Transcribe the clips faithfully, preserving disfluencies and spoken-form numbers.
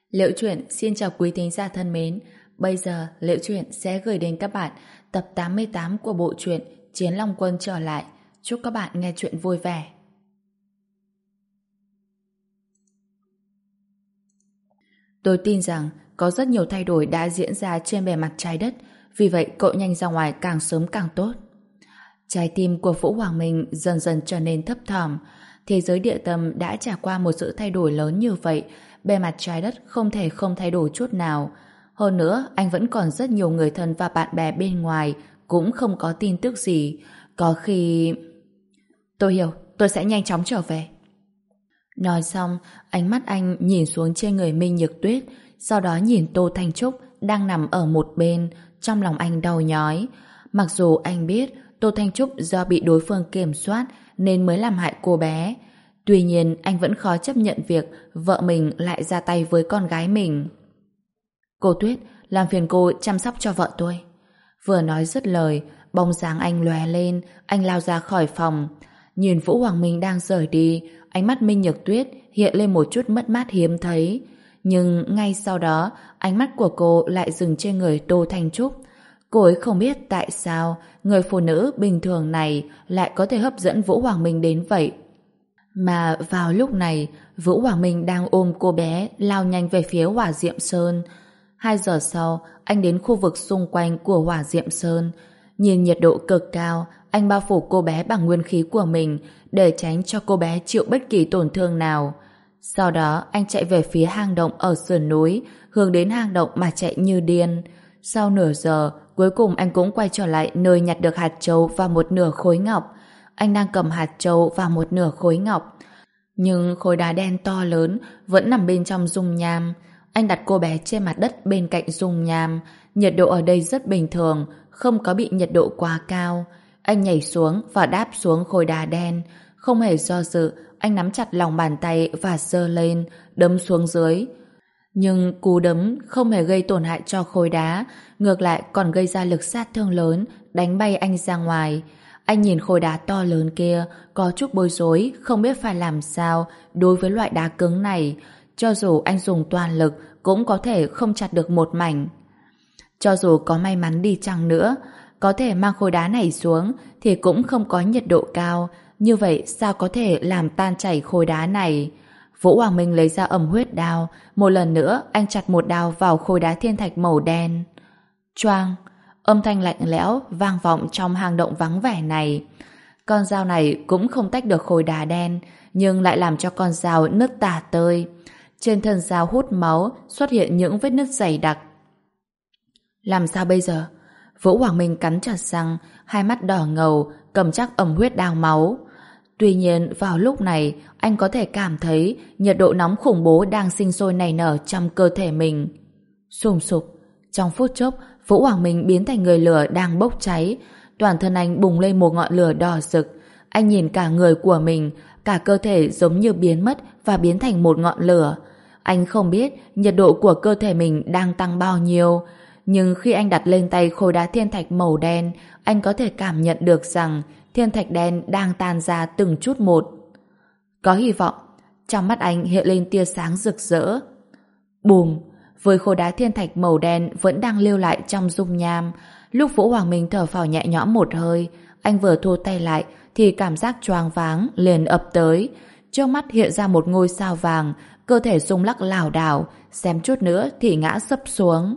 Liễu Chuyện xin chào quý thính giả thân mến. Bây giờ Liễu Chuyện sẽ gửi đến các bạn tập tám mươi tám của bộ truyện Chiến Long Quân trở lại. Chúc các bạn nghe chuyện vui vẻ. Tôi tin rằng có rất nhiều thay đổi đã diễn ra trên bề mặt trái đất, vì vậy cậu nhanh ra ngoài càng sớm càng tốt. Trái tim của Vũ Hoàng Minh dần dần trở nên thấp thỏm. Thế giới địa tâm đã trải qua một sự thay đổi lớn như vậy, bề mặt trái đất không thể không thay đổi chút nào. Hơn nữa, anh vẫn còn rất nhiều người thân và bạn bè bên ngoài, cũng không có tin tức gì. Có khi... Tôi hiểu, tôi sẽ nhanh chóng trở về. Nói xong, ánh mắt anh nhìn xuống trên người Minh Nhược Tuyết, sau đó nhìn Tô Thanh Trúc đang nằm ở một bên, trong lòng anh đau nhói. Mặc dù anh biết Tô Thanh Trúc do bị đối phương kiểm soát nên mới làm hại cô bé, tuy nhiên anh vẫn khó chấp nhận việc vợ mình lại ra tay với con gái mình. Cô Tuyết, làm phiền cô chăm sóc cho vợ tôi. Vừa nói dứt lời, bóng dáng anh lóe lên, anh lao ra khỏi phòng. Nhìn Vũ Hoàng Minh đang rời đi, ánh mắt Minh Nhược Tuyết hiện lên một chút mất mát hiếm thấy. Nhưng ngay sau đó, ánh mắt của cô lại dừng trên người Tô Thanh Trúc. Cô ấy không biết tại sao người phụ nữ bình thường này lại có thể hấp dẫn Vũ Hoàng Minh đến vậy. Mà vào lúc này, Vũ Hoàng Minh đang ôm cô bé lao nhanh về phía Hỏa Diệm Sơn. Hai giờ sau, anh đến khu vực xung quanh của Hỏa Diệm Sơn. Nhìn nhiệt độ cực cao, anh bao phủ cô bé bằng nguyên khí của mình để tránh cho cô bé chịu bất kỳ tổn thương nào. Sau đó, anh chạy về phía hang động ở sườn núi, hướng đến hang động mà chạy như điên. Sau nửa giờ, cuối cùng anh cũng quay trở lại nơi nhặt được hạt châu và một nửa khối ngọc. Anh đang cầm hạt châu và một nửa khối ngọc. Nhưng khối đá đen to lớn vẫn nằm bên trong dung nham. Anh đặt cô bé trên mặt đất bên cạnh dung nham. Nhiệt độ ở đây rất bình thường, không có bị nhiệt độ quá cao. Anh nhảy xuống và đáp xuống khối đá đen. Không hề do dự, anh nắm chặt lòng bàn tay và giơ lên, đấm xuống dưới. Nhưng cú đấm không hề gây tổn hại cho khối đá, ngược lại còn gây ra lực sát thương lớn, đánh bay anh ra ngoài. Anh nhìn khối đá to lớn kia, có chút bối rối, không biết phải làm sao đối với loại đá cứng này. Cho dù anh dùng toàn lực, cũng có thể không chặt được một mảnh. Cho dù có may mắn đi chăng nữa, có thể mang khối đá này xuống thì cũng không có nhiệt độ cao. Như vậy sao có thể làm tan chảy khối đá này? Vũ Hoàng Minh lấy ra ẩm huyết đao, một lần nữa anh chặt một đao vào khối đá thiên thạch màu đen. Choang! Âm thanh lạnh lẽo vang vọng trong hang động vắng vẻ này. Con dao này cũng không tách được khối đá đen, nhưng lại làm cho con dao nứt tả tơi. Trên thân dao hút máu xuất hiện những vết nứt dày đặc. Làm sao bây giờ? Vũ Hoàng Minh cắn chặt răng, hai mắt đỏ ngầu, cầm chắc ẩm huyết đao máu. Tuy nhiên vào lúc này anh có thể cảm thấy nhiệt độ nóng khủng bố đang sinh sôi nảy nở trong cơ thể mình. Sùng sục. Trong phút chốc, Vũ Hoàng Minh biến thành người lửa đang bốc cháy. Toàn thân anh bùng lên một ngọn lửa đỏ rực. Anh nhìn cả người của mình, cả cơ thể giống như biến mất và biến thành một ngọn lửa. Anh không biết nhiệt độ của cơ thể mình đang tăng bao nhiêu, nhưng khi anh đặt lên tay khối đá thiên thạch màu đen, anh có thể cảm nhận được rằng thiên thạch đen đang tan ra từng chút một. Có hy vọng. Trong mắt anh hiện lên tia sáng rực rỡ. Bùm! Với khối đá thiên thạch màu đen vẫn đang lưu lại trong dung nham. Lúc Vũ Hoàng Minh thở phào nhẹ nhõm một hơi, anh vừa thu tay lại thì cảm giác choáng váng liền ập tới. Trước mắt hiện ra một ngôi sao vàng, cơ thể rung lắc lảo đảo, xém chút nữa thì ngã sấp xuống.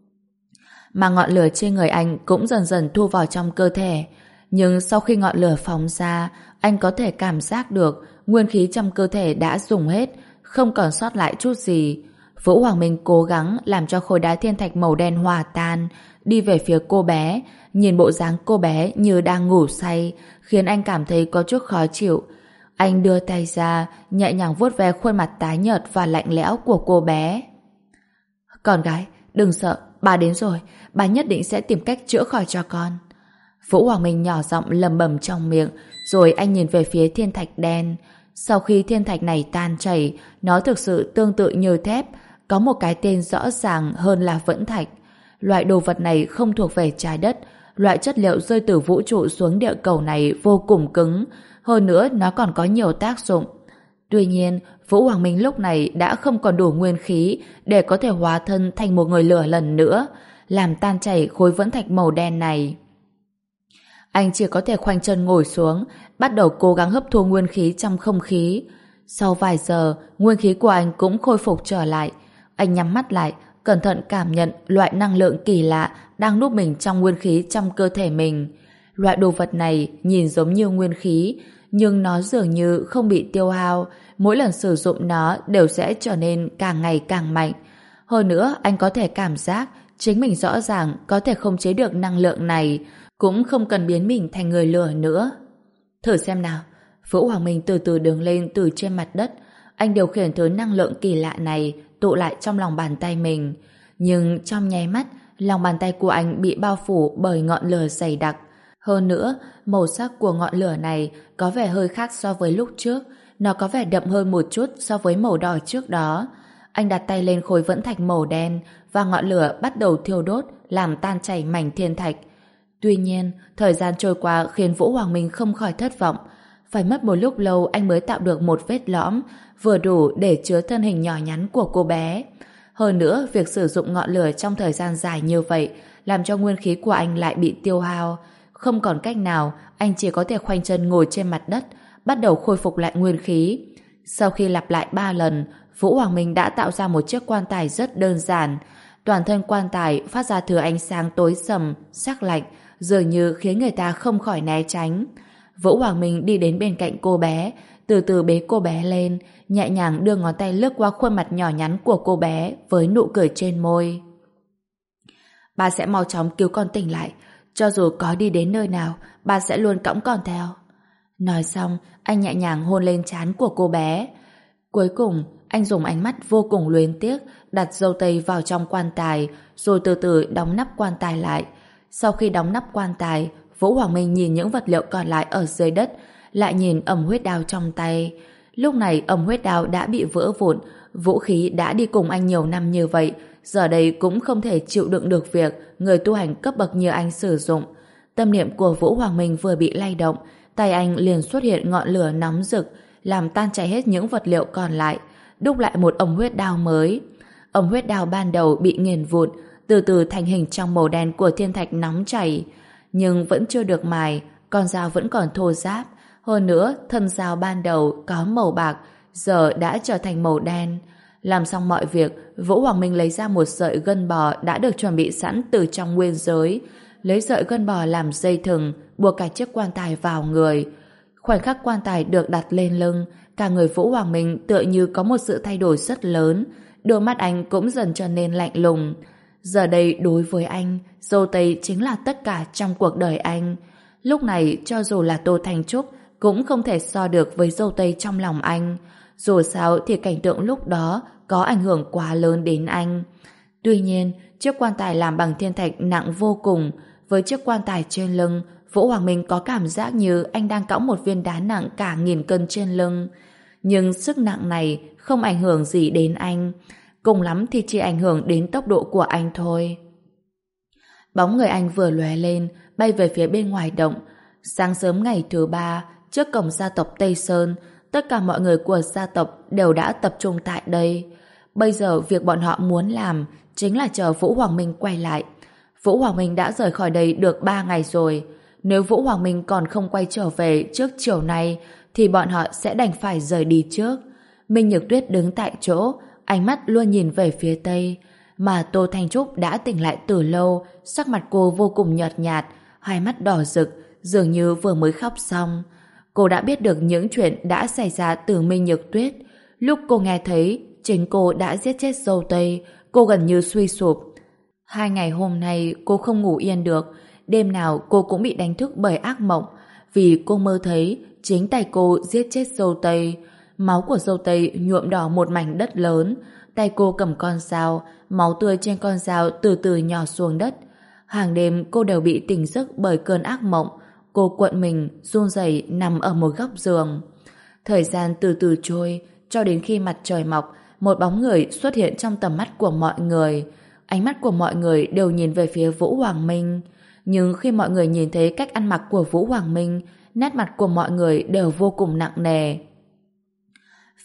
Mà ngọn lửa trên người anh cũng dần dần thu vào trong cơ thể. Nhưng sau khi ngọn lửa phóng ra, anh có thể cảm giác được nguyên khí trong cơ thể đã dùng hết, không còn sót lại chút gì. Vũ Hoàng Minh cố gắng làm cho khối đá thiên thạch màu đen hòa tan, đi về phía cô bé, nhìn bộ dáng cô bé như đang ngủ say, khiến anh cảm thấy có chút khó chịu. Anh đưa tay ra, nhẹ nhàng vuốt ve khuôn mặt tái nhợt và lạnh lẽo của cô bé. Con gái, đừng sợ, bà đến rồi, bà nhất định sẽ tìm cách chữa khỏi cho con. Vũ Hoàng Minh nhỏ giọng lẩm bẩm trong miệng, rồi anh nhìn về phía thiên thạch đen. Sau khi thiên thạch này tan chảy, nó thực sự tương tự như thép, có một cái tên rõ ràng hơn là vẫn thạch. Loại đồ vật này không thuộc về trái đất, loại chất liệu rơi từ vũ trụ xuống địa cầu này vô cùng cứng, hơn nữa nó còn có nhiều tác dụng. Tuy nhiên, Vũ Hoàng Minh lúc này đã không còn đủ nguyên khí để có thể hóa thân thành một người lửa lần nữa, làm tan chảy khối vẫn thạch màu đen này. Anh chỉ có thể khoanh chân ngồi xuống, bắt đầu cố gắng hấp thu nguyên khí trong không khí. Sau vài giờ, nguyên khí của anh cũng khôi phục trở lại. Anh nhắm mắt lại, cẩn thận cảm nhận loại năng lượng kỳ lạ đang núp mình trong nguyên khí trong cơ thể mình. Loại đồ vật này nhìn giống như nguyên khí, nhưng nó dường như không bị tiêu hao. Mỗi lần sử dụng nó đều sẽ trở nên càng ngày càng mạnh. Hơn nữa, anh có thể cảm giác chính mình rõ ràng có thể khống chế được năng lượng này, cũng không cần biến mình thành người lửa nữa. Thử xem nào. Vũ Hoàng Minh từ từ đứng lên từ trên mặt đất. Anh điều khiển thứ năng lượng kỳ lạ này tụ lại trong lòng bàn tay mình. Nhưng trong nháy mắt, lòng bàn tay của anh bị bao phủ bởi ngọn lửa dày đặc. Hơn nữa, màu sắc của ngọn lửa này có vẻ hơi khác so với lúc trước. Nó có vẻ đậm hơn một chút so với màu đỏ trước đó. Anh đặt tay lên khối vẫn thạch màu đen và ngọn lửa bắt đầu thiêu đốt, làm tan chảy mảnh thiên thạch. Tuy nhiên, thời gian trôi qua khiến Vũ Hoàng Minh không khỏi thất vọng. Phải mất một lúc lâu anh mới tạo được một vết lõm vừa đủ để chứa thân hình nhỏ nhắn của cô bé. Hơn nữa, việc sử dụng ngọn lửa trong thời gian dài như vậy làm cho nguyên khí của anh lại bị tiêu hao. Không còn cách nào, anh chỉ có thể khoanh chân ngồi trên mặt đất, bắt đầu khôi phục lại nguyên khí. Sau khi lặp lại ba lần, Vũ Hoàng Minh đã tạo ra một chiếc quan tài rất đơn giản. Toàn thân quan tài phát ra thứ ánh sáng tối sầm, sắc lạnh, dường như khiến người ta không khỏi né tránh. Vũ Hoàng Minh đi đến bên cạnh cô bé, từ từ bế cô bé lên, nhẹ nhàng đưa ngón tay lướt qua khuôn mặt nhỏ nhắn của cô bé với nụ cười trên môi. Ba sẽ mau chóng cứu con tỉnh lại, cho dù có đi đến nơi nào, ba sẽ luôn cõng con theo. Nói xong, anh nhẹ nhàng hôn lên trán của cô bé. Cuối cùng, anh dùng ánh mắt vô cùng luyến tiếc đặt dâu tây vào trong quan tài, rồi từ từ đóng nắp quan tài lại. Sau khi đóng nắp quan tài, Vũ Hoàng Minh nhìn những vật liệu còn lại ở dưới đất, lại nhìn ầm huyết đao trong tay. Lúc này ầm huyết đao đã bị vỡ vụn, vũ khí đã đi cùng anh nhiều năm như vậy, giờ đây cũng không thể chịu đựng được việc người tu hành cấp bậc như anh sử dụng. Tâm niệm của Vũ Hoàng Minh vừa bị lay động, tay anh liền xuất hiện ngọn lửa nóng rực, làm tan chảy hết những vật liệu còn lại, đúc lại một ầm huyết đao mới. Ầm huyết đao ban đầu bị nghiền vụn, từ từ thành hình trong màu đen của thiên thạch nóng chảy, nhưng vẫn chưa được mài, con dao vẫn còn thô ráp. Hơn nữa, thân dao ban đầu có màu bạc, giờ đã trở thành màu đen. Làm xong mọi việc, Vũ Hoàng Minh lấy ra một sợi gân bò đã được chuẩn bị sẵn từ trong nguyên giới, lấy sợi gân bò làm dây thừng, buộc cả chiếc quan tài vào người. Khoảnh khắc quan tài được đặt lên lưng, cả người Vũ Hoàng Minh tựa như có một sự thay đổi rất lớn, đôi mắt anh cũng dần trở nên lạnh lùng. Giờ đây đối với anh, dâu tây chính là tất cả trong cuộc đời anh. Lúc này cho dù là Tô Thành Trúc cũng không thể so được với dâu tây trong lòng anh. Dù sao thì cảnh tượng lúc đó có ảnh hưởng quá lớn đến anh. Tuy nhiên, chiếc quan tài làm bằng thiên thạch nặng vô cùng. Với chiếc quan tài trên lưng, Vũ Hoàng Minh có cảm giác như anh đang cõng một viên đá nặng cả nghìn cân trên lưng. Nhưng sức nặng này không ảnh hưởng gì đến anh. Cùng lắm thì chỉ ảnh hưởng đến tốc độ của anh thôi. Bóng người anh vừa lóe lên, bay về phía bên ngoài động. Sáng sớm ngày thứ ba, trước cổng gia tộc Tây Sơn, tất cả mọi người của gia tộc đều đã tập trung tại đây. Bây giờ việc bọn họ muốn làm chính là chờ Vũ Hoàng Minh quay lại. Vũ Hoàng Minh đã rời khỏi đây được ba ngày rồi. Nếu Vũ Hoàng Minh còn không quay trở về trước chiều nay, thì bọn họ sẽ đành phải rời đi trước. Minh Nhược Tuyết đứng tại chỗ, ánh mắt luôn nhìn về phía Tây. Mà Tô Thanh Trúc đã tỉnh lại từ lâu, sắc mặt cô vô cùng nhợt nhạt, hai mắt đỏ rực, dường như vừa mới khóc xong. Cô đã biết được những chuyện đã xảy ra từ Minh Nhược Tuyết. Lúc cô nghe thấy chính cô đã giết chết dâu tây, cô gần như suy sụp. Hai ngày hôm nay cô không ngủ yên được, đêm nào cô cũng bị đánh thức bởi ác mộng, vì cô mơ thấy chính tay cô giết chết dâu tây. Máu của dâu tây nhuộm đỏ một mảnh đất lớn, tay cô cầm con dao, máu tươi trên con dao từ từ nhỏ xuống đất. Hàng đêm cô đều bị tỉnh giấc bởi cơn ác mộng. Cô cuộn mình, run rẩy nằm ở một góc giường. Thời gian từ từ trôi, cho đến khi mặt trời mọc, một bóng người xuất hiện trong tầm mắt của mọi người. Ánh mắt của mọi người đều nhìn về phía Vũ Hoàng Minh. Nhưng khi mọi người nhìn thấy cách ăn mặc của Vũ Hoàng Minh, nét mặt của mọi người đều vô cùng nặng nề.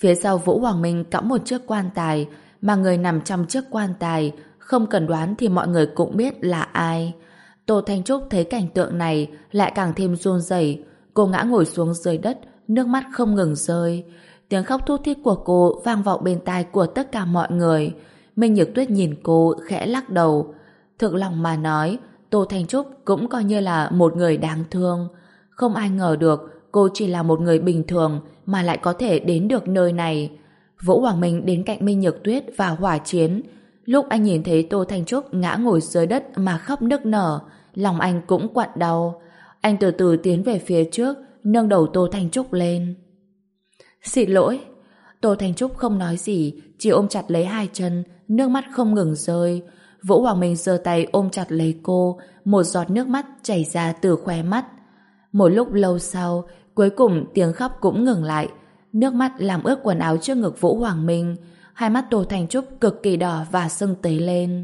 Phía sau Vũ Hoàng Minh cõng một chiếc quan tài, mà người nằm trong chiếc quan tài, không cần đoán thì mọi người cũng biết là ai. Tô Thanh Trúc thấy cảnh tượng này lại càng thêm run rẩy. Cô ngã ngồi xuống dưới đất, nước mắt không ngừng rơi. Tiếng khóc thút thít của cô vang vọng bên tai của tất cả mọi người. Minh Nhược Tuyết nhìn cô khẽ lắc đầu. Thực lòng mà nói, Tô Thanh Trúc cũng coi như là một người đáng thương. Không ai ngờ được cô chỉ là một người bình thường mà lại có thể đến được nơi này. Vũ Hoàng Minh đến cạnh Minh Nhược Tuyết và Hỏa Chiến. Lúc anh nhìn thấy Tô Thanh Trúc ngã ngồi dưới đất mà khóc nức nở, lòng anh cũng quặn đau. Anh từ từ tiến về phía trước, nâng đầu Tô Thanh Trúc lên. Xin lỗi. Tô Thanh Trúc không nói gì, chỉ ôm chặt lấy hai chân, nước mắt không ngừng rơi. Vũ Hoàng Minh giơ tay ôm chặt lấy cô, một giọt nước mắt chảy ra từ khóe mắt. Một lúc lâu sau, cuối cùng tiếng khóc cũng ngừng lại. Nước mắt làm ướt quần áo trước ngực Vũ Hoàng Minh. Hai mắt Tô Thanh Trúc cực kỳ đỏ và sưng tấy lên.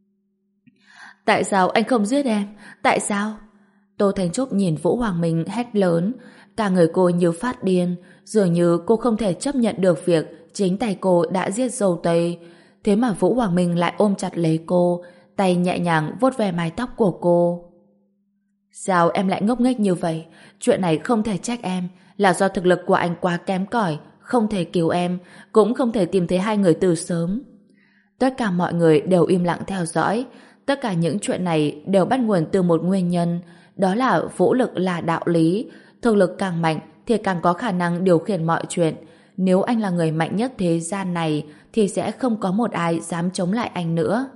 Tại sao anh không giết em? Tại sao? Tô Thanh Trúc nhìn Vũ Hoàng Minh hét lớn. Cả người cô như phát điên, dường như cô không thể chấp nhận được việc chính tay cô đã giết dâu tây. Thế mà Vũ Hoàng Minh lại ôm chặt lấy cô, tay nhẹ nhàng vuốt ve mái tóc của cô. Sao em lại ngốc nghếch như vậy? Chuyện này không thể trách em, là do thực lực của anh quá kém cỏi, không thể cứu em, cũng không thể tìm thấy hai người từ sớm. Tất cả mọi người đều im lặng theo dõi. Tất cả những chuyện này đều bắt nguồn từ một nguyên nhân, đó là vũ lực là đạo lý. Thực lực càng mạnh thì càng có khả năng điều khiển mọi chuyện. Nếu anh là người mạnh nhất thế gian này thì sẽ không có một ai dám chống lại anh nữa.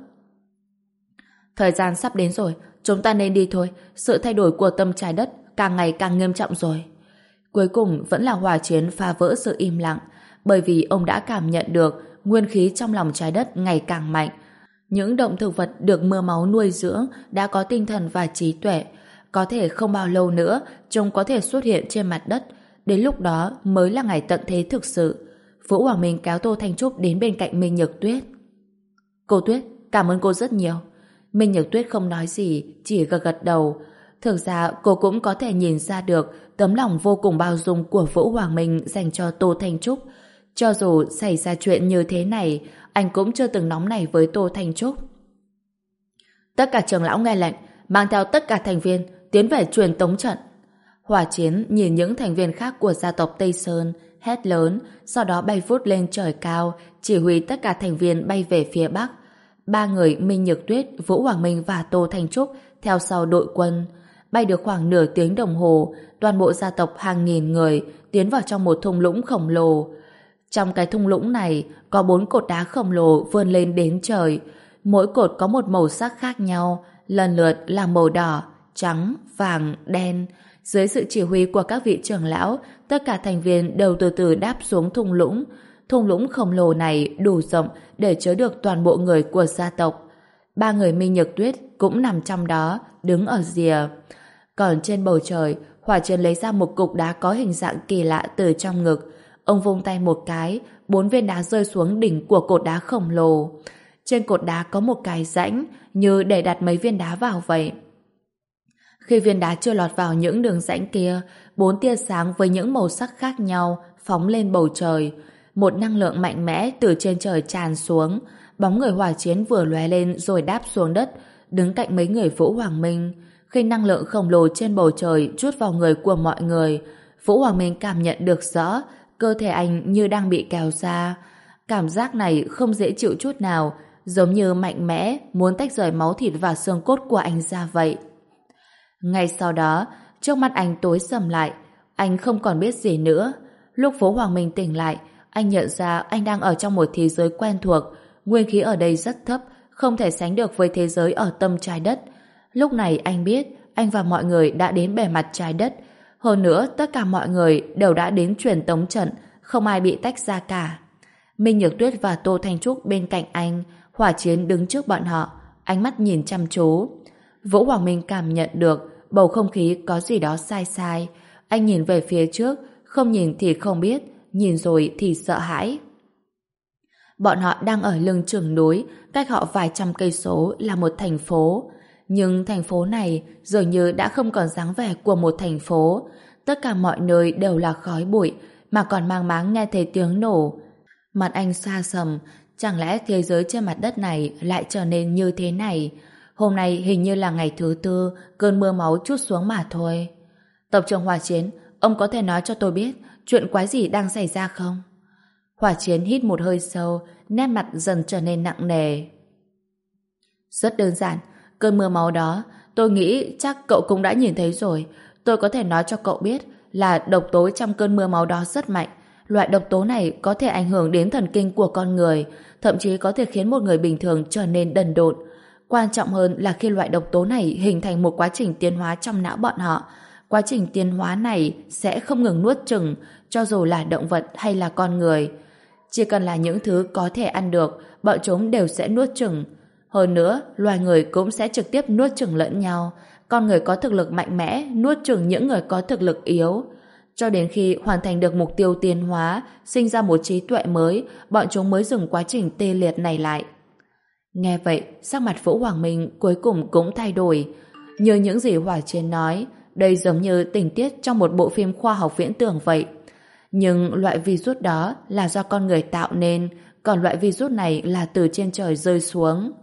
Thời gian sắp đến rồi, chúng ta nên đi thôi. Sự thay đổi của tâm trái đất càng ngày càng nghiêm trọng rồi. Cuối cùng vẫn là Hỏa Chiến phá vỡ sự im lặng, bởi vì ông đã cảm nhận được nguyên khí trong lòng trái đất ngày càng mạnh. Những động thực vật được mưa máu nuôi dưỡng đã có tinh thần và trí tuệ. Có thể không bao lâu nữa chúng có thể xuất hiện trên mặt đất. Đến lúc đó mới là ngày tận thế thực sự. Vũ Hoàng Minh kéo Tô Thanh Trúc đến bên cạnh Minh Nhược Tuyết. Cô Tuyết, cảm ơn cô rất nhiều. Minh Nhược Tuyết không nói gì, chỉ gật gật đầu. Thực ra cô cũng có thể nhìn ra được tấm lòng vô cùng bao dung của Vũ Hoàng Minh dành cho Tô Thanh Trúc. Cho dù xảy ra chuyện như thế này, anh cũng chưa từng nóng nảy với Tô Thanh Trúc. Tất cả trưởng lão nghe lệnh, mang theo tất cả thành viên tiến về truyền tống trận. Hỏa Chiến nhìn những thành viên khác của gia tộc Tây Sơn, hét lớn, sau đó bay vút lên trời cao, chỉ huy tất cả thành viên bay về phía Bắc. Ba người Minh Nhược Tuyết, Vũ Hoàng Minh và Tô Thanh Trúc theo sau đội quân. Bay được khoảng nửa tiếng đồng hồ, toàn bộ gia tộc hàng nghìn người tiến vào trong một thung lũng khổng lồ. Trong cái thung lũng này có bốn cột đá khổng lồ vươn lên đến trời. Mỗi cột có một màu sắc khác nhau, lần lượt là màu đỏ, trắng, vàng, đen. Dưới sự chỉ huy của các vị trưởng lão, tất cả thành viên đều từ từ đáp xuống thung lũng. Thung lũng khổng lồ này đủ rộng để chứa được toàn bộ người của gia tộc. Ba người Minh Nhược Tuyết cũng nằm trong đó, đứng ở rìa. Còn trên bầu trời, Hỏa Chiến lấy ra một cục đá có hình dạng kỳ lạ từ trong ngực. Ông vung tay một cái, bốn viên đá rơi xuống đỉnh của cột đá khổng lồ. Trên cột đá có một cái rãnh, như để đặt mấy viên đá vào vậy. Khi viên đá chưa lọt vào những đường rãnh kia, bốn tia sáng với những màu sắc khác nhau phóng lên bầu trời. Một năng lượng mạnh mẽ từ trên trời tràn xuống. Bóng người Hỏa Chiến vừa lóe lên rồi đáp xuống đất, đứng cạnh mấy người Vũ Hoàng Minh. Khi năng lượng khổng lồ trên bầu trời trút vào người của mọi người, Vũ Hoàng Minh cảm nhận được rõ cơ thể anh như đang bị kéo ra. Cảm giác này không dễ chịu chút nào, giống như mạnh mẽ muốn tách rời máu thịt và xương cốt của anh ra vậy. Ngay sau đó, trước mắt anh tối sầm lại, anh không còn biết gì nữa. Lúc Vũ Hoàng Minh tỉnh lại, anh nhận ra anh đang ở trong một thế giới quen thuộc. Nguyên khí ở đây rất thấp, không thể sánh được với thế giới ở tâm trái đất. Lúc này anh biết anh và mọi người đã đến bề mặt trái đất. Hơn nữa, tất cả mọi người đều đã đến truyền tống trận, không ai bị tách ra cả. Minh Nhược Tuyết và Tô Thanh Trúc bên cạnh anh, Hỏa Chiến đứng trước bọn họ, ánh mắt nhìn chăm chú. Vũ Hoàng Minh cảm nhận được bầu không khí có gì đó sai sai. Anh nhìn về phía trước, không nhìn thì không biết, nhìn rồi thì sợ hãi. Bọn họ đang ở lưng chừng núi, cách họ vài trăm cây số là một thành phố. Nhưng thành phố này dường như đã không còn dáng vẻ của một thành phố. Tất cả mọi nơi đều là khói bụi, mà còn mang máng nghe thấy tiếng nổ. Mặt anh xa sầm, chẳng lẽ thế giới trên mặt đất này lại trở nên như thế này? Hôm nay hình như là ngày thứ tư, cơn mưa máu trút xuống mà thôi. Tập trưởng Hỏa Chiến, ông có thể nói cho tôi biết chuyện quái gì đang xảy ra không? Hỏa Chiến hít một hơi sâu, nét mặt dần trở nên nặng nề. Rất đơn giản, cơn mưa máu đó, tôi nghĩ chắc cậu cũng đã nhìn thấy rồi. Tôi có thể nói cho cậu biết là độc tố trong cơn mưa máu đó rất mạnh. Loại độc tố này có thể ảnh hưởng đến thần kinh của con người, thậm chí có thể khiến một người bình thường trở nên đần độn. Quan trọng hơn là khi loại độc tố này hình thành một quá trình tiến hóa trong não bọn họ. Quá trình tiến hóa này sẽ không ngừng nuốt chửng, cho dù là động vật hay là con người. Chỉ cần là những thứ có thể ăn được, bọn chúng đều sẽ nuốt chửng. Hơn nữa, loài người cũng sẽ trực tiếp nuốt chửng lẫn nhau. Con người có thực lực mạnh mẽ nuốt chửng những người có thực lực yếu. Cho đến khi hoàn thành được mục tiêu tiến hóa, sinh ra một trí tuệ mới, bọn chúng mới dừng quá trình tê liệt này lại. Nghe vậy, sắc mặt Vũ Hoàng Minh cuối cùng cũng thay đổi. Như những gì Hỏa Chiến nói, đây giống như tình tiết trong một bộ phim khoa học viễn tưởng vậy. Nhưng loại virus đó là do con người tạo nên, còn loại virus này là từ trên trời rơi xuống.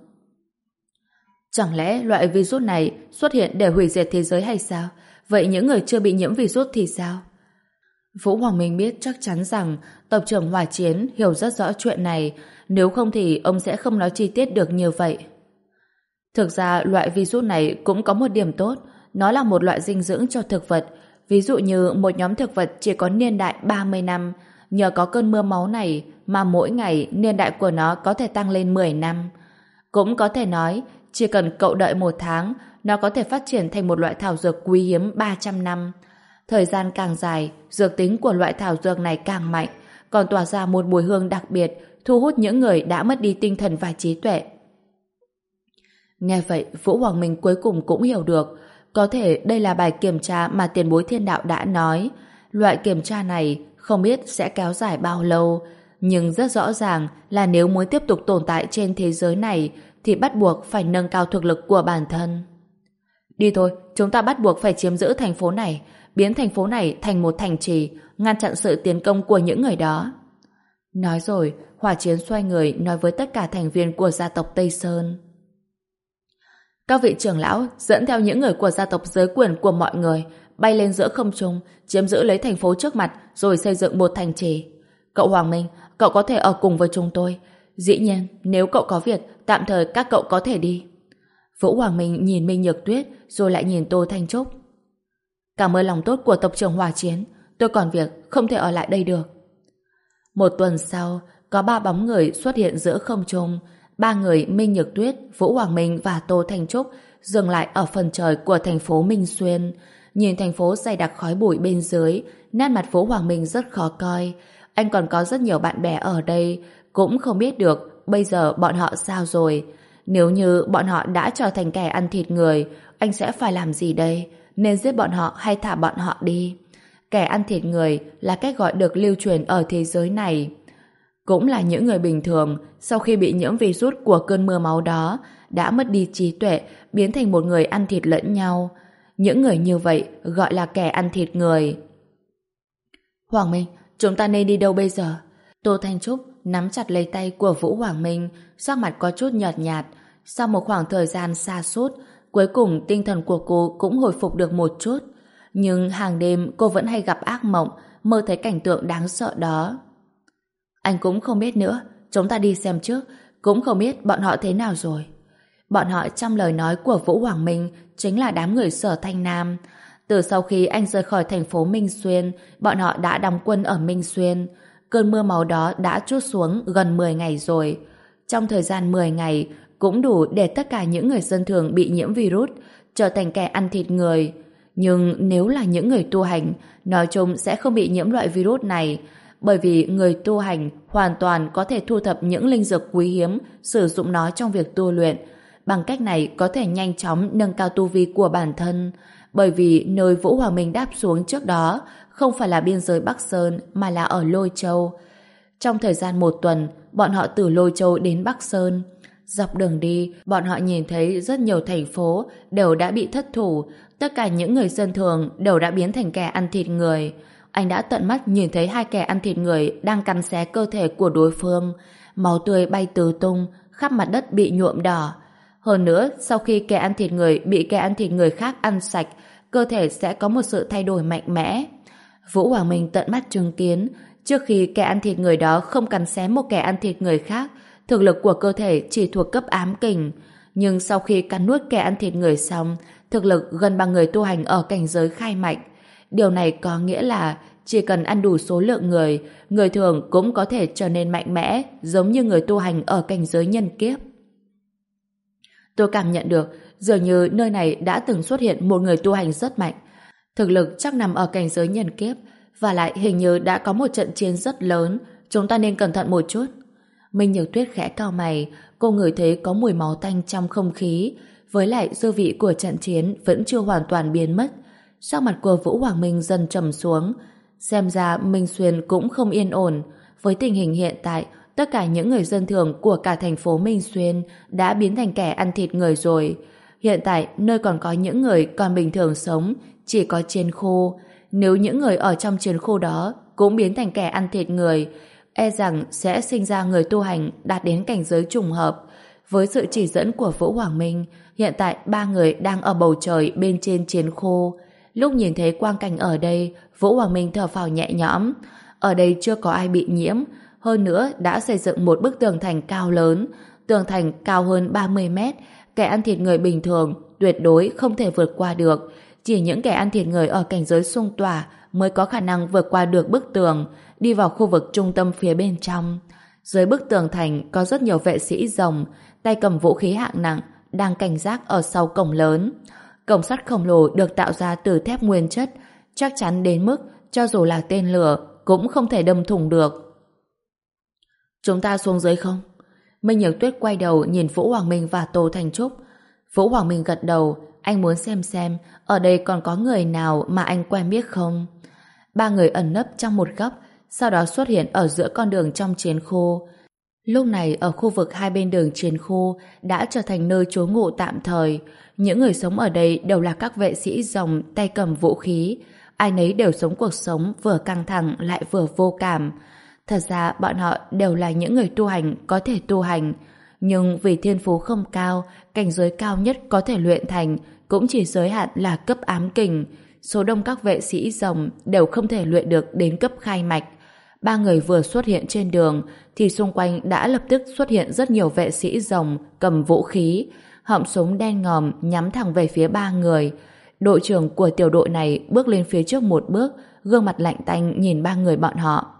Chẳng lẽ loại virus này xuất hiện để hủy diệt thế giới hay sao? Vậy những người chưa bị nhiễm virus thì sao? Vũ Hoàng Minh biết chắc chắn rằng Tập trưởng Hỏa Chiến hiểu rất rõ chuyện này, nếu không thì ông sẽ không nói chi tiết được như vậy. Thực ra loại virus này cũng có một điểm tốt, nó là một loại dinh dưỡng cho thực vật. Ví dụ như một nhóm thực vật chỉ có niên đại ba mươi năm, nhờ có cơn mưa máu này mà mỗi ngày niên đại của nó có thể tăng lên mười năm. Cũng có thể nói, chỉ cần cậu đợi một tháng, nó có thể phát triển thành một loại thảo dược quý hiếm ba trăm năm. Thời gian càng dài, dược tính của loại thảo dược này càng mạnh, còn tỏa ra một mùi hương đặc biệt, thu hút những người đã mất đi tinh thần và trí tuệ. Nghe vậy, Vũ Hoàng Minh cuối cùng cũng hiểu được, có thể đây là bài kiểm tra mà tiền bối thiên đạo đã nói. Loại kiểm tra này không biết sẽ kéo dài bao lâu, nhưng rất rõ ràng là nếu muốn tiếp tục tồn tại trên thế giới này thì bắt buộc phải nâng cao thực lực của bản thân. Đi thôi, chúng ta bắt buộc phải chiếm giữ thành phố này, biến thành phố này thành một thành trì, ngăn chặn sự tiến công của những người đó. Nói rồi, Hỏa Chiến xoay người nói với tất cả thành viên của gia tộc Tây Sơn. Các vị trưởng lão dẫn theo những người của gia tộc dưới quyền của mọi người bay lên giữa không trung, chiếm giữ lấy thành phố trước mặt rồi xây dựng một thành trì. Cậu Hoàng Minh, cậu có thể ở cùng với chúng tôi. Dĩ nhiên, nếu cậu có việc, tạm thời các cậu có thể đi. Vũ Hoàng Minh nhìn Minh Nhược Tuyết rồi lại nhìn Tô Thanh Trúc. Cảm ơn lòng tốt của tộc trưởng Hỏa Chiến, tôi còn việc không thể ở lại đây được. Một tuần sau, có ba bóng người xuất hiện giữa không trung. Ba người Minh Nhược Tuyết, Vũ Hoàng Minh và Tô Thanh Trúc dừng lại ở phần trời của thành phố Minh Xuyên. Nhìn thành phố dày đặc khói bụi bên dưới, nét mặt Vũ Hoàng Minh rất khó coi. Anh còn có rất nhiều bạn bè ở đây, cũng không biết được bây giờ bọn họ sao rồi. Nếu như bọn họ đã trở thành kẻ ăn thịt người, anh sẽ phải làm gì đây? Nên giết bọn họ hay thả bọn họ đi? Kẻ ăn thịt người là cách gọi được lưu truyền ở thế giới này. Cũng là những người bình thường, sau khi bị nhiễm virus của cơn mưa máu đó, đã mất đi trí tuệ, biến thành một người ăn thịt lẫn nhau. Những người như vậy gọi là kẻ ăn thịt người. Hoàng Minh, chúng ta nên đi đâu bây giờ? Tô Thanh Trúc nắm chặt lấy tay của Vũ Hoàng Minh, sắc mặt có chút nhợt nhạt. Sau một khoảng thời gian sa sút, cuối cùng tinh thần của cô cũng hồi phục được một chút. Nhưng hàng đêm cô vẫn hay gặp ác mộng, mơ thấy cảnh tượng đáng sợ đó. Anh cũng không biết nữa, chúng ta đi xem trước, cũng không biết bọn họ thế nào rồi. Bọn họ trong lời nói của Vũ Hoàng Minh chính là đám người Sở Thanh Nam. Từ sau khi anh rời khỏi thành phố Minh Xuyên, bọn họ đã đóng quân ở Minh Xuyên. Cơn mưa máu đó đã trút xuống gần mười ngày rồi. Trong thời gian mười ngày, cũng đủ để tất cả những người dân thường bị nhiễm virus, trở thành kẻ ăn thịt người. Nhưng nếu là những người tu hành, nói chung sẽ không bị nhiễm loại virus này, bởi vì người tu hành hoàn toàn có thể thu thập những linh dược quý hiếm, sử dụng nó trong việc tu luyện. Bằng cách này có thể nhanh chóng nâng cao tu vi của bản thân, bởi vì nơi Vũ Hoàng Minh đáp xuống trước đó không phải là biên giới Bắc Sơn mà là ở Lôi Châu. Trong thời gian một tuần, bọn họ từ Lôi Châu đến Bắc Sơn. Dọc đường đi, bọn họ nhìn thấy rất nhiều thành phố đều đã bị thất thủ, tất cả những người dân thường đều đã biến thành kẻ ăn thịt người. Anh đã tận mắt nhìn thấy hai kẻ ăn thịt người đang cắn xé cơ thể của đối phương, máu tươi bay tứ tung, khắp mặt đất bị nhuộm đỏ. Hơn nữa, sau khi kẻ ăn thịt người bị kẻ ăn thịt người khác ăn sạch, cơ thể sẽ có một sự thay đổi mạnh mẽ. Vũ Hoàng Minh tận mắt chứng kiến, trước khi kẻ ăn thịt người đó không cắn xé một kẻ ăn thịt người khác, thực lực của cơ thể chỉ thuộc cấp ám kình. Nhưng sau khi cắn nuốt kẻ ăn thịt người xong, thực lực gần bằng người tu hành ở cảnh giới khai mạch. Điều này có nghĩa là chỉ cần ăn đủ số lượng người, người thường cũng có thể trở nên mạnh mẽ, giống như người tu hành ở cảnh giới nhân kiếp. Tôi cảm nhận được, dường như nơi này đã từng xuất hiện một người tu hành rất mạnh. Thực lực chắc nằm ở cảnh giới nhân kiếp, và lại hình như đã có một trận chiến rất lớn, chúng ta nên cẩn thận một chút. Minh Nhược Tuyết khẽ cau mày, cô ngửi thấy có mùi máu tanh trong không khí, với lại dư vị của trận chiến vẫn chưa hoàn toàn biến mất. Sắc mặt của Vũ Hoàng Minh dần trầm xuống, xem ra Minh Xuyên cũng không yên ổn. Với tình hình hiện tại, tất cả những người dân thường của cả thành phố Minh Xuyên đã biến thành kẻ ăn thịt người rồi. Hiện tại, nơi còn có những người còn bình thường sống, chỉ có chiến khu. Nếu những người ở trong chiến khu đó cũng biến thành kẻ ăn thịt người, e rằng sẽ sinh ra người tu hành đạt đến cảnh giới trùng hợp. Với sự chỉ dẫn của Vũ Hoàng Minh, hiện tại ba người đang ở bầu trời bên trên chiến khu. Lúc nhìn thấy quang cảnh ở đây, Vũ Hoàng Minh thở phào nhẹ nhõm. Ở đây chưa có ai bị nhiễm, hơn nữa đã xây dựng một bức tường thành cao lớn. Tường thành cao hơn ba mươi mét, kẻ ăn thịt người bình thường tuyệt đối không thể vượt qua được. Chỉ những kẻ ăn thịt người ở cảnh giới xung tỏa mới có khả năng vượt qua được bức tường, đi vào khu vực trung tâm phía bên trong. Dưới bức tường thành có rất nhiều vệ sĩ rồng, tay cầm vũ khí hạng nặng, đang cảnh giác ở sau cổng lớn. Cổng sắt khổng lồ được tạo ra từ thép nguyên chất, chắc chắn đến mức cho dù là tên lửa cũng không thể đâm thủng được. Chúng ta xuống dưới không? Minh Nhược Tuyết quay đầu nhìn Vũ Hoàng Minh và Tô Thành Trúc. Vũ Hoàng Minh gật đầu, anh muốn xem xem ở đây còn có người nào mà anh quen biết không. Ba người ẩn nấp trong một góc, sau đó xuất hiện ở giữa con đường trong chiến khu. Lúc này ở khu vực hai bên đường chiến khu đã trở thành nơi trú ngụ tạm thời. Những người sống ở đây đều là các vệ sĩ rồng tay cầm vũ khí. Ai nấy đều sống cuộc sống vừa căng thẳng lại vừa vô cảm. Thật ra bọn họ đều là những người tu hành có thể tu hành. Nhưng vì thiên phú không cao, cảnh giới cao nhất có thể luyện thành cũng chỉ giới hạn là cấp ám kình. Số đông các vệ sĩ rồng đều không thể luyện được đến cấp khai mạch. Ba người vừa xuất hiện trên đường thì xung quanh đã lập tức xuất hiện rất nhiều vệ sĩ rồng cầm vũ khí, họng súng đen ngòm nhắm thẳng về phía ba người. Đội trưởng của tiểu đội này bước lên phía trước một bước, gương mặt lạnh tanh nhìn ba người bọn họ.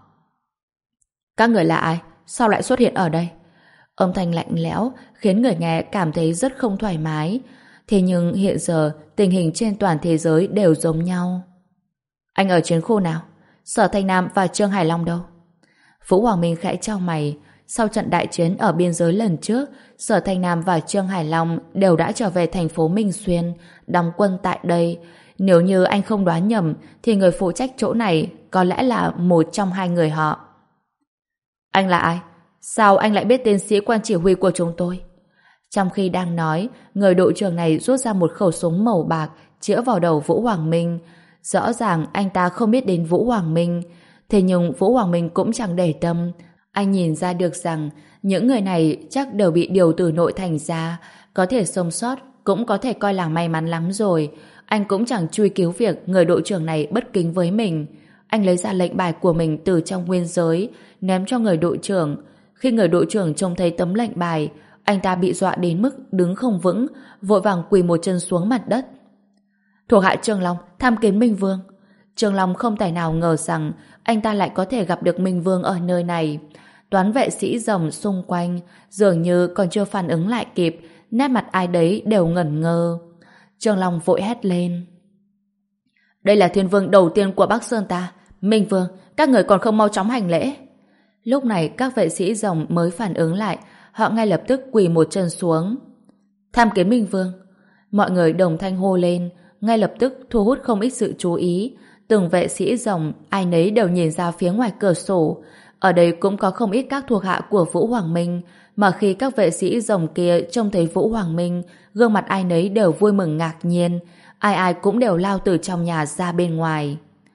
Các người là ai? Sao lại xuất hiện ở đây? Âm thanh lạnh lẽo khiến người nghe cảm thấy rất không thoải mái. Thế nhưng hiện giờ tình hình trên toàn thế giới đều giống nhau. Anh ở chiến khu nào? Sở Thanh Nam và Trương Hải Long đâu? Vũ Hoàng Minh khẽ chau mày. Sau trận đại chiến ở biên giới lần trước, Sở Thanh Nam và Trương Hải Long đều đã trở về thành phố Minh Xuyên, đóng quân tại đây. Nếu như anh không đoán nhầm, thì người phụ trách chỗ này có lẽ là một trong hai người họ. Anh là ai? Sao anh lại biết tên sĩ quan chỉ huy của chúng tôi? Trong khi đang nói, người đội trưởng này rút ra một khẩu súng màu bạc chĩa vào đầu Vũ Hoàng Minh. Rõ ràng anh ta không biết đến Vũ Hoàng Minh. Thế nhưng Vũ Hoàng Minh cũng chẳng để tâm. Anh nhìn ra được rằng những người này chắc đều bị điều từ nội thành ra. Có thể sống sót cũng có thể coi là may mắn lắm rồi. Anh cũng chẳng truy cứu việc người đội trưởng này bất kính với mình. Anh lấy ra lệnh bài của mình từ trong nguyên giới, ném cho người đội trưởng. Khi người đội trưởng trông thấy tấm lệnh bài, anh ta bị dọa đến mức đứng không vững, vội vàng quỳ một chân xuống mặt đất. Thuộc hạ Trương Long, tham kiến Minh Vương. Trương Long không tài nào ngờ rằng anh ta lại có thể gặp được Minh Vương ở nơi này. Toán vệ sĩ rồng xung quanh dường như còn chưa phản ứng lại kịp, nét mặt ai đấy đều ngẩn ngơ. Trương Long vội hét lên. Đây là thiên vương đầu tiên của Bắc Sơn ta. Minh Vương, các người còn không mau chóng hành lễ. Lúc này các vệ sĩ rồng mới phản ứng lại, họ ngay lập tức quỳ một chân xuống. Tham kiến Minh Vương. Mọi người đồng thanh hô lên, ngay lập tức thu hút không ít sự chú ý. Từng vệ sĩ rồng, ai nấy đều nhìn ra phía ngoài cửa sổ. Ở đây cũng có không ít các thuộc hạ của Vũ Hoàng Minh, mà khi các vệ sĩ rồng kia trông thấy Vũ Hoàng Minh, gương mặt ai nấy đều vui mừng ngạc nhiên. Ai ai cũng đều lao từ trong nhà ra bên ngoài.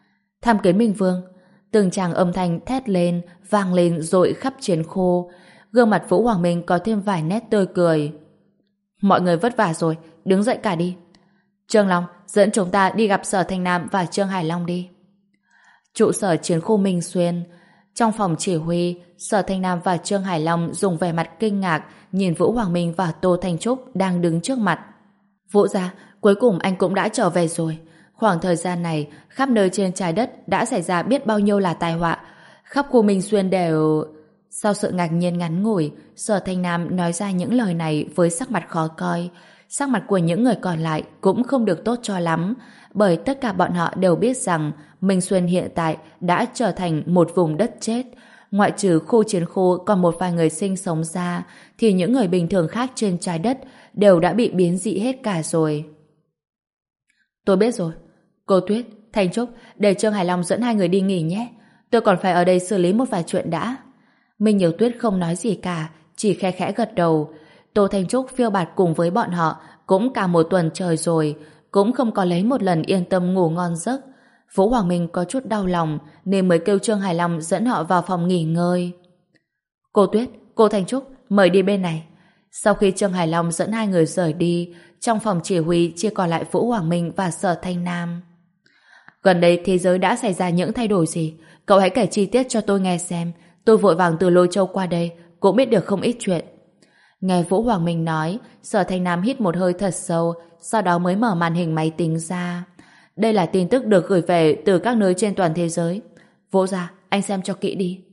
Tham kiến Minh Vương. Từng tràng âm thanh thét lên, vang lên dội khắp chiến khu. Gương mặt Vũ Hoàng Minh có thêm vài nét tươi cười. Mọi người vất vả rồi, đứng dậy cả đi. Trương Long, dẫn chúng ta đi gặp Sở Thanh Nam và Trương Hải Long đi. Trụ sở chiến khu Minh Xuyên. Trong phòng chỉ huy, Sở Thanh Nam và Trương Hải Long dùng vẻ mặt kinh ngạc nhìn Vũ Hoàng Minh và Tô Thanh Trúc đang đứng trước mặt. Vũ gia, cuối cùng anh cũng đã trở về rồi. Khoảng thời gian này, khắp nơi trên trái đất đã xảy ra biết bao nhiêu là tai họa. Khắp khu Minh Xuyên đều... Sau sự ngạc nhiên ngắn ngủi, Sở Thanh Nam nói ra những lời này với sắc mặt khó coi. Sắc mặt của những người còn lại cũng không được tốt cho lắm, bởi tất cả bọn họ đều biết rằng Minh Xuyên hiện tại đã trở thành một vùng đất chết. Ngoại trừ khu chiến khu còn một vài người sinh sống ra, thì những người bình thường khác trên trái đất đều đã bị biến dị hết cả rồi. Tôi biết rồi. Cô Tuyết, Thanh Trúc, để Trương Hải Long dẫn hai người đi nghỉ nhé. Tôi còn phải ở đây xử lý một vài chuyện đã. Minh Nhược Tuyết không nói gì cả, chỉ khẽ khẽ gật đầu. Tô Thanh Trúc phiêu bạt cùng với bọn họ cũng cả một tuần trời rồi, cũng không có lấy một lần yên tâm ngủ ngon giấc. Vũ Hoàng Minh có chút đau lòng nên mới kêu Trương Hải Long dẫn họ vào phòng nghỉ ngơi. Cô Tuyết, cô Thanh Trúc, mời đi bên này. Sau khi Trương Hải Long dẫn hai người rời đi, trong phòng chỉ huy chỉ còn lại Vũ Hoàng Minh và Sở Thanh Nam. Gần đây thế giới đã xảy ra những thay đổi gì? Cậu hãy kể chi tiết cho tôi nghe xem. Tôi vội vàng từ Lôi Châu qua đây, cũng biết được không ít chuyện. Nghe Vũ Hoàng Minh nói, Sở Thanh Nam hít một hơi thật sâu, sau đó mới mở màn hình máy tính ra. Đây là tin tức được gửi về từ các nơi trên toàn thế giới. Vũ gia, anh xem cho kỹ đi.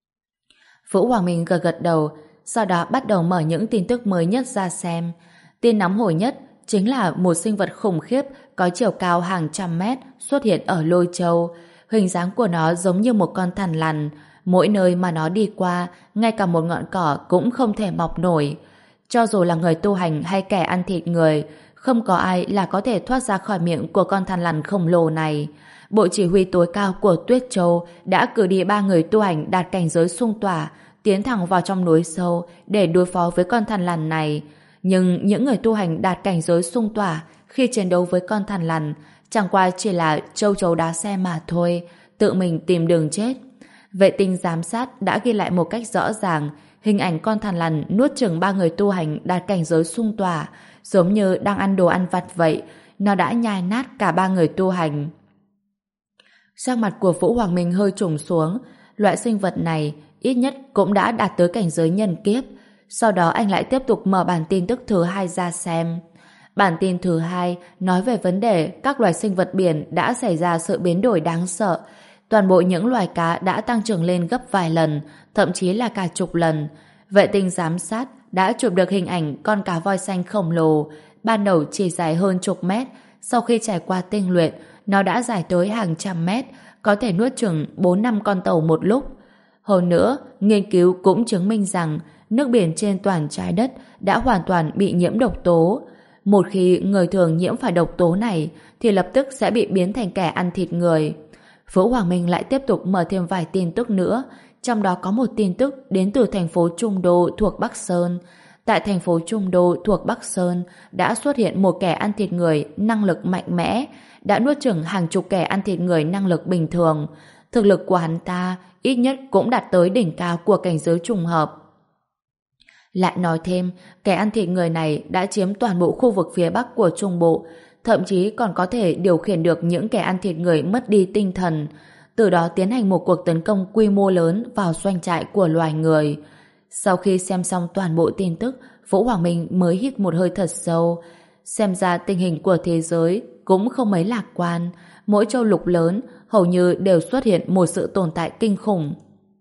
Vũ Hoàng Minh gật gật đầu, sau đó bắt đầu mở những tin tức mới nhất ra xem. Tin nóng hổi nhất chính là một sinh vật khủng khiếp có chiều cao hàng trăm mét xuất hiện ở Lôi Châu. Hình dáng của nó giống như một con thằn lằn. Mỗi nơi mà nó đi qua, ngay cả một ngọn cỏ cũng không thể mọc nổi. Cho dù là người tu hành hay kẻ ăn thịt người, không có ai là có thể thoát ra khỏi miệng của con thằn lằn khổng lồ này. Bộ chỉ huy tối cao của Tuyết Châu đã cử đi ba người tu hành đạt cảnh giới xung tỏa, tiến thẳng vào trong núi sâu để đối phó với con thằn lằn này. Nhưng những người tu hành đạt cảnh giới xung tỏa khi chiến đấu với con thằn lằn chẳng qua chỉ là châu chấu đá xe mà thôi, tự mình tìm đường chết. Vệ tinh giám sát đã ghi lại một cách rõ ràng hình ảnh con thằn lằn nuốt chửng ba người tu hành đạt cảnh giới xung tỏa, giống như đang ăn đồ ăn vặt vậy. Nó đã nhai nát cả ba người tu hành. Sắc mặt của Vũ Hoàng Minh hơi trùng xuống. Loại sinh vật này ít nhất cũng đã đạt tới cảnh giới nhân kiếp. Sau đó anh lại tiếp tục mở bản tin tức thứ hai ra xem. Bản tin thứ hai nói về vấn đề các loài sinh vật biển đã xảy ra sự biến đổi đáng sợ. Toàn bộ những loài cá đã tăng trưởng lên gấp vài lần, thậm chí là cả chục lần. Vệ tinh giám sát đã chụp được hình ảnh con cá voi xanh khổng lồ, ban đầu chỉ dài hơn chục mét, sau khi trải qua tinh luyện, nó đã dài tới hàng trăm mét, có thể nuốt chửng bốn năm con tàu một lúc. Hơn nữa, nghiên cứu cũng chứng minh rằng nước biển trên toàn trái đất đã hoàn toàn bị nhiễm độc tố. Một khi người thường nhiễm phải độc tố này, thì lập tức sẽ bị biến thành kẻ ăn thịt người. Vũ Hoàng Minh lại tiếp tục mở thêm vài tin tức nữa, trong đó có một tin tức đến từ thành phố Trung Đô thuộc Bắc Sơn. Tại thành phố Trung Đô thuộc Bắc Sơn đã xuất hiện một kẻ ăn thịt người năng lực mạnh mẽ, đã nuốt chửng hàng chục kẻ ăn thịt người năng lực bình thường. Thực lực của hắn ta ít nhất cũng đạt tới đỉnh cao của cảnh giới trùng hợp. Lại nói thêm, kẻ ăn thịt người này đã chiếm toàn bộ khu vực phía Bắc của Trung Bộ, thậm chí còn có thể điều khiển được những kẻ ăn thịt người mất đi tinh thần, từ đó tiến hành một cuộc tấn công quy mô lớn vào doanh trại của loài người. Sau khi xem xong toàn bộ tin tức, Vũ Hoàng Minh mới hít một hơi thật sâu. Xem ra tình hình của thế giới cũng không mấy lạc quan, mỗi châu lục lớn hầu như đều xuất hiện một sự tồn tại kinh khủng.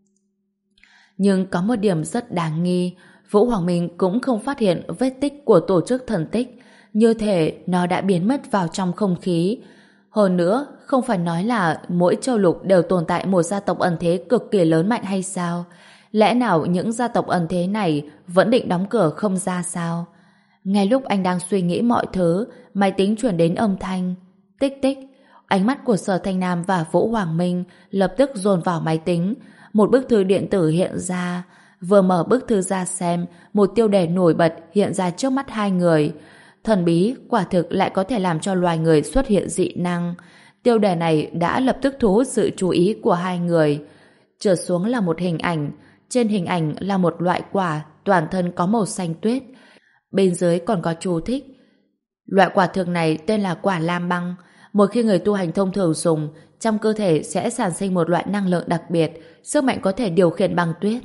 Nhưng có một điểm rất đáng nghi, Vũ Hoàng Minh cũng không phát hiện vết tích của tổ chức thần tích, như thể nó đã biến mất vào trong không khí. Hơn nữa, không phải nói là mỗi châu lục đều tồn tại một gia tộc ẩn thế cực kỳ lớn mạnh hay sao? Lẽ nào những gia tộc ẩn thế này vẫn định đóng cửa không ra sao? Ngay lúc anh đang suy nghĩ mọi thứ, máy tính truyền đến âm thanh tích tích. Ánh mắt của Sở Thanh Nam và Vũ Hoàng Minh lập tức dồn vào máy tính. Một bức thư điện tử hiện ra. Vừa mở bức thư ra xem, một tiêu đề nổi bật hiện ra trước mắt hai người. Thần bí quả thực lại có thể làm cho loài người xuất hiện dị năng. Tiêu đề này đã lập tức thu hút sự chú ý của hai người. Trở xuống là một hình ảnh, trên hình ảnh là một loại quả toàn thân có màu xanh tuyết. Bên dưới còn có chú thích. Loại quả thực này tên là quả lam băng. Một khi người tu hành thông thường dùng, trong cơ thể sẽ sản sinh một loại năng lượng đặc biệt, sức mạnh có thể điều khiển băng tuyết.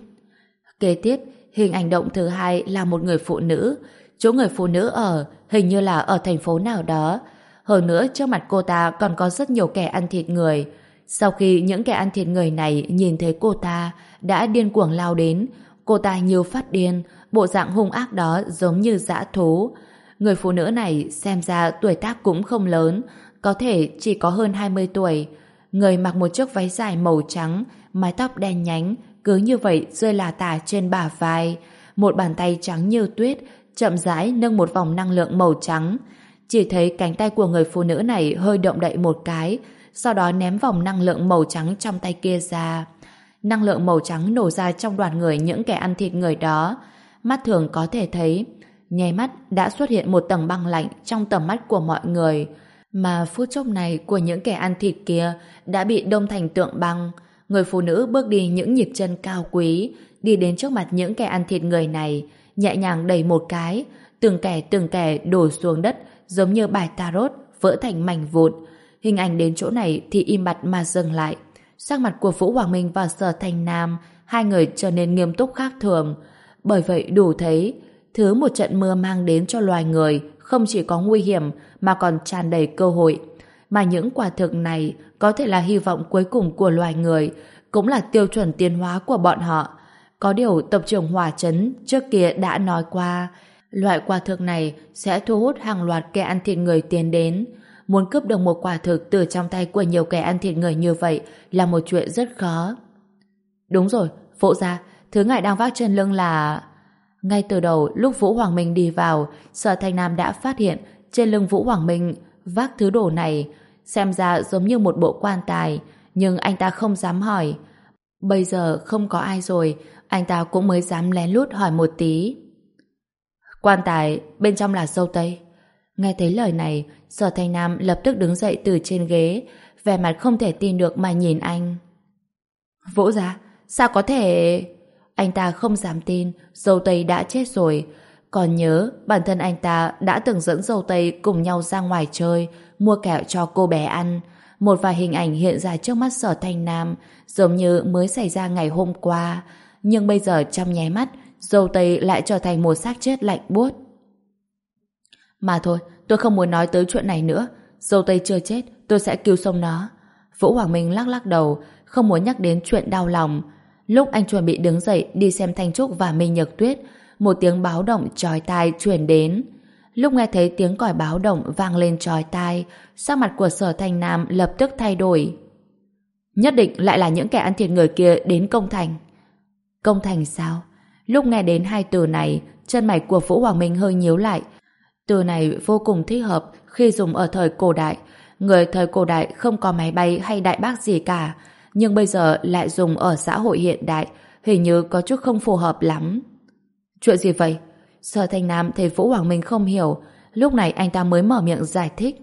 Kế tiếp, hình ảnh động thứ hai là một người phụ nữ. Chỗ người phụ nữ ở hình như là ở thành phố nào đó. Hơn nữa, trước mặt cô ta còn có rất nhiều kẻ ăn thịt người. Sau khi những kẻ ăn thịt người này nhìn thấy cô ta, đã điên cuồng lao đến. Cô ta như phát điên, bộ dạng hung ác đó giống như dã thú. Người phụ nữ này xem ra tuổi tác cũng không lớn, có thể chỉ có hơn hai mươi tuổi. Người mặc một chiếc váy dài màu trắng, mái tóc đen nhánh, cứ như vậy rơi lả tả trên bả vai. Một bàn tay trắng như tuyết, chậm rãi nâng một vòng năng lượng màu trắng. Chỉ thấy cánh tay của người phụ nữ này hơi động đậy một cái, sau đó ném vòng năng lượng màu trắng trong tay kia ra. Năng lượng màu trắng nổ ra trong đoàn người những kẻ ăn thịt người đó. Mắt thường có thể thấy, nháy mắt đã xuất hiện một tầng băng lạnh trong tầm mắt của mọi người. Mà phút chốc này của những kẻ ăn thịt kia đã bị đông thành tượng băng. Người phụ nữ bước đi những nhịp chân cao quý, đi đến trước mặt những kẻ ăn thịt người này, nhẹ nhàng đẩy một cái, từng kẻ từng kẻ đổ xuống đất giống như bài tarot vỡ thành mảnh vụn. Hình ảnh đến chỗ này thì im bặt mà dừng lại. Sắc mặt của Vũ Hoàng Minh và Sở Thanh Nam, hai người trở nên nghiêm túc khác thường. Bởi vậy đủ thấy, thứ một trận mưa mang đến cho loài người không chỉ có nguy hiểm mà còn tràn đầy cơ hội. Mà những quả thực này có thể là hy vọng cuối cùng của loài người, cũng là tiêu chuẩn tiến hóa của bọn họ. Có điều Tộc trưởng Hỏa Trấn trước kia đã nói qua, loại quả thực này sẽ thu hút hàng loạt kẻ ăn thịt người tiến đến. Muốn cướp được một quả thực từ trong tay của nhiều kẻ ăn thịt người như vậy là một chuyện rất khó. Đúng rồi, Vũ gia, thứ ngài đang vác trên lưng là... Ngay từ đầu lúc Vũ Hoàng Minh đi vào, Sở Thanh Nam đã phát hiện trên lưng Vũ Hoàng Minh vác thứ đồ này, xem ra giống như một bộ quan tài, nhưng anh ta không dám hỏi. Bây giờ không có ai rồi, anh ta cũng mới dám lén lút hỏi một tí. Quan tài, bên trong là dâu tây. Nghe thấy lời này, Sở Thanh Nam lập tức đứng dậy từ trên ghế, vẻ mặt không thể tin được mà nhìn anh. Vũ gia, sao có thể... Anh ta không dám tin dâu tây đã chết rồi. Còn nhớ bản thân anh ta đã từng dẫn dâu tây cùng nhau ra ngoài chơi, mua kẹo cho cô bé ăn. Một vài hình ảnh hiện ra trước mắt Sở Thanh Nam giống như mới xảy ra ngày hôm qua. Nhưng bây giờ trong nháy mắt, dâu tây lại trở thành một xác chết lạnh buốt. Mà thôi, tôi không muốn nói tới chuyện này nữa. Dâu tây chưa chết, tôi sẽ cứu sống nó. Vũ Hoàng Minh lắc lắc đầu, không muốn nhắc đến chuyện đau lòng. Lúc anh chuẩn bị đứng dậy đi xem Thanh Trúc và Minh Nhược Tuyết, một tiếng báo động chói tai truyền đến. Lúc nghe thấy tiếng còi báo động vang lên chói tai, sắc mặt của Sở Thanh Nam lập tức thay đổi. Nhất định lại là những kẻ ăn thịt người kia đến công thành. Công thành sao? Lúc nghe đến hai từ này, chân mày của Vũ Hoàng Minh hơi nhíu lại. Từ này vô cùng thích hợp khi dùng ở thời cổ đại. Người thời cổ đại không có máy bay hay đại bác gì cả, nhưng bây giờ lại dùng ở xã hội hiện đại, hình như có chút không phù hợp lắm. Chuyện gì vậy? Sở Thanh Nam thấy Vũ Hoàng Minh không hiểu, lúc này anh ta mới mở miệng giải thích.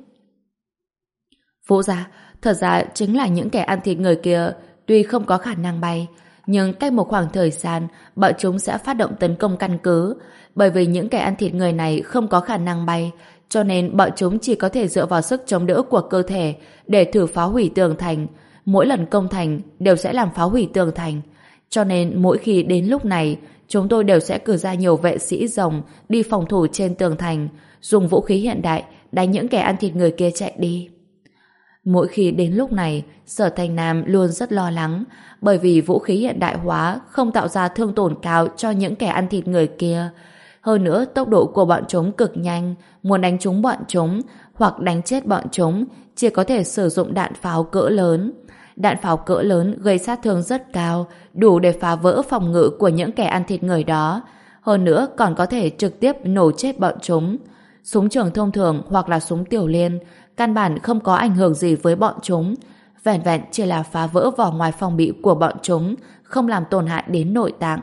Vũ gia, thật ra chính là những kẻ ăn thịt người kia tuy không có khả năng bay, nhưng cách một khoảng thời gian bọn chúng sẽ phát động tấn công căn cứ. Bởi vì những kẻ ăn thịt người này không có khả năng bay, cho nên bọn chúng chỉ có thể dựa vào sức chống đỡ của cơ thể để thử phá hủy tường thành. Mỗi lần công thành đều sẽ làm phá hủy tường thành. Cho nên mỗi khi đến lúc này, chúng tôi đều sẽ cử ra nhiều vệ sĩ rồng đi phòng thủ trên tường thành, dùng vũ khí hiện đại đánh những kẻ ăn thịt người kia chạy đi. Mỗi khi đến lúc này, Sở Thanh Nam luôn rất lo lắng, bởi vì vũ khí hiện đại hóa không tạo ra thương tổn cao cho những kẻ ăn thịt người kia. Hơn nữa, tốc độ của bọn chúng cực nhanh, muốn đánh trúng bọn chúng hoặc đánh chết bọn chúng chỉ có thể sử dụng đạn pháo cỡ lớn. Đạn pháo cỡ lớn gây sát thương rất cao, đủ để phá vỡ phòng ngự của những kẻ ăn thịt người đó. Hơn nữa còn có thể trực tiếp nổ chết bọn chúng. Súng trường thông thường hoặc là súng tiểu liên căn bản không có ảnh hưởng gì với bọn chúng. Vẻn vẹn chỉ là phá vỡ vỏ ngoài phòng bị của bọn chúng, không làm tổn hại đến nội tạng.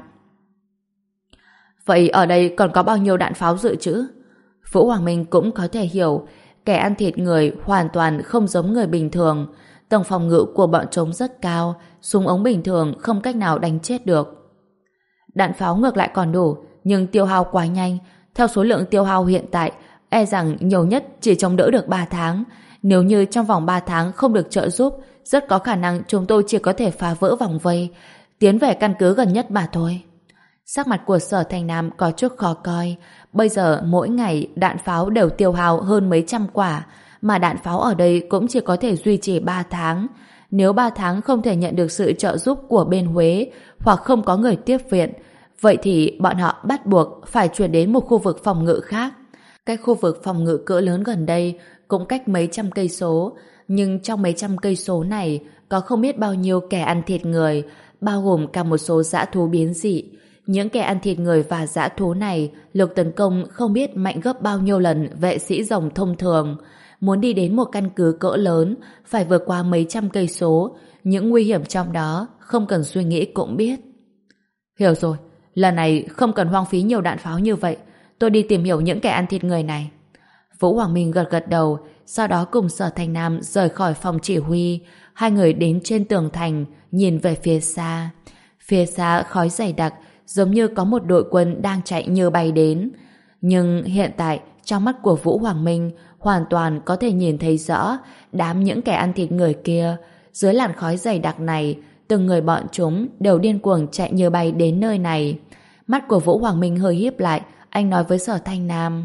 Vậy ở đây còn có bao nhiêu đạn pháo dự trữ? Vũ Hoàng Minh cũng có thể hiểu. kẻ ăn thịt người hoàn toàn không giống người bình thường. Tầng phòng ngự của bọn chúng rất cao, súng ống bình thường không cách nào đánh chết được. Đạn pháo ngược lại còn đủ, nhưng tiêu hao quá nhanh. Theo số lượng tiêu hao hiện tại, e rằng nhiều nhất chỉ chống đỡ được ba tháng. Nếu như trong vòng ba tháng không được trợ giúp, rất có khả năng chúng tôi chỉ có thể phá vỡ vòng vây, tiến về căn cứ gần nhất mà thôi. Sắc mặt của Sở Thành Nam có chút khó coi. Bây giờ mỗi ngày đạn pháo đều tiêu hao hơn mấy trăm quả, mà đạn pháo ở đây cũng chỉ có thể duy trì ba tháng. Nếu ba tháng không thể nhận được sự trợ giúp của bên Huế hoặc không có người tiếp viện, vậy thì bọn họ bắt buộc phải chuyển đến một khu vực phòng ngự khác. Cái khu vực phòng ngự cỡ lớn gần đây cũng cách mấy trăm cây số, nhưng trong mấy trăm cây số này có không biết bao nhiêu kẻ ăn thịt người, bao gồm cả một số dã thú biến dị. Những kẻ ăn thịt người và dã thú này lực tấn công không biết mạnh gấp bao nhiêu lần vệ sĩ rồng thông thường. Muốn đi đến một căn cứ cỡ lớn phải vượt qua mấy trăm cây số, những nguy hiểm trong đó không cần suy nghĩ cũng biết. Hiểu rồi, lần này không cần hoang phí nhiều đạn pháo như vậy, tôi đi tìm hiểu những kẻ ăn thịt người này. Vũ Hoàng Minh gật gật đầu, sau đó cùng Sở Thành Nam rời khỏi phòng chỉ huy. Hai người đến trên tường thành, nhìn về phía xa. Phía xa khói dày đặc, giống như có một đội quân đang chạy như bay đến. Nhưng hiện tại, trong mắt của Vũ Hoàng Minh hoàn toàn có thể nhìn thấy rõ đám những kẻ ăn thịt người kia. Dưới làn khói dày đặc này, từng người bọn chúng đều điên cuồng chạy như bay đến nơi này. Mắt của Vũ Hoàng Minh hơi híp lại, anh nói với Sở Thanh Nam: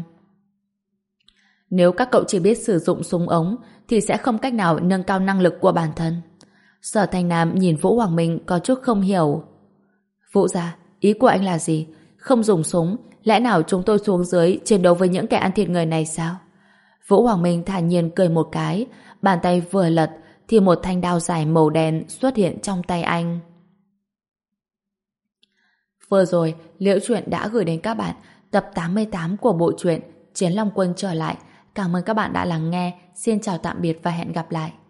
nếu các cậu chỉ biết sử dụng súng ống thì sẽ không cách nào nâng cao năng lực của bản thân. Sở Thanh Nam nhìn Vũ Hoàng Minh có chút không hiểu. Vũ gia, ý của anh là gì? Không dùng súng, lẽ nào chúng tôi xuống dưới chiến đấu với những kẻ ăn thịt người này sao? Vũ Hoàng Minh thản nhiên cười một cái, bàn tay vừa lật thì một thanh đao dài màu đen xuất hiện trong tay anh. Vừa rồi, Liễu Chuyện đã gửi đến các bạn tập tám mươi tám của bộ truyện Chiến Long Quân trở lại. Cảm ơn các bạn đã lắng nghe. Xin chào tạm biệt và hẹn gặp lại.